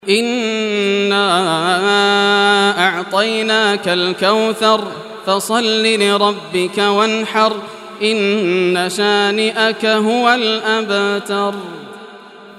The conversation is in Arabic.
إنا أعطيناك الكوثر فصل لربك وانحر إن شانئك هو الأبتر.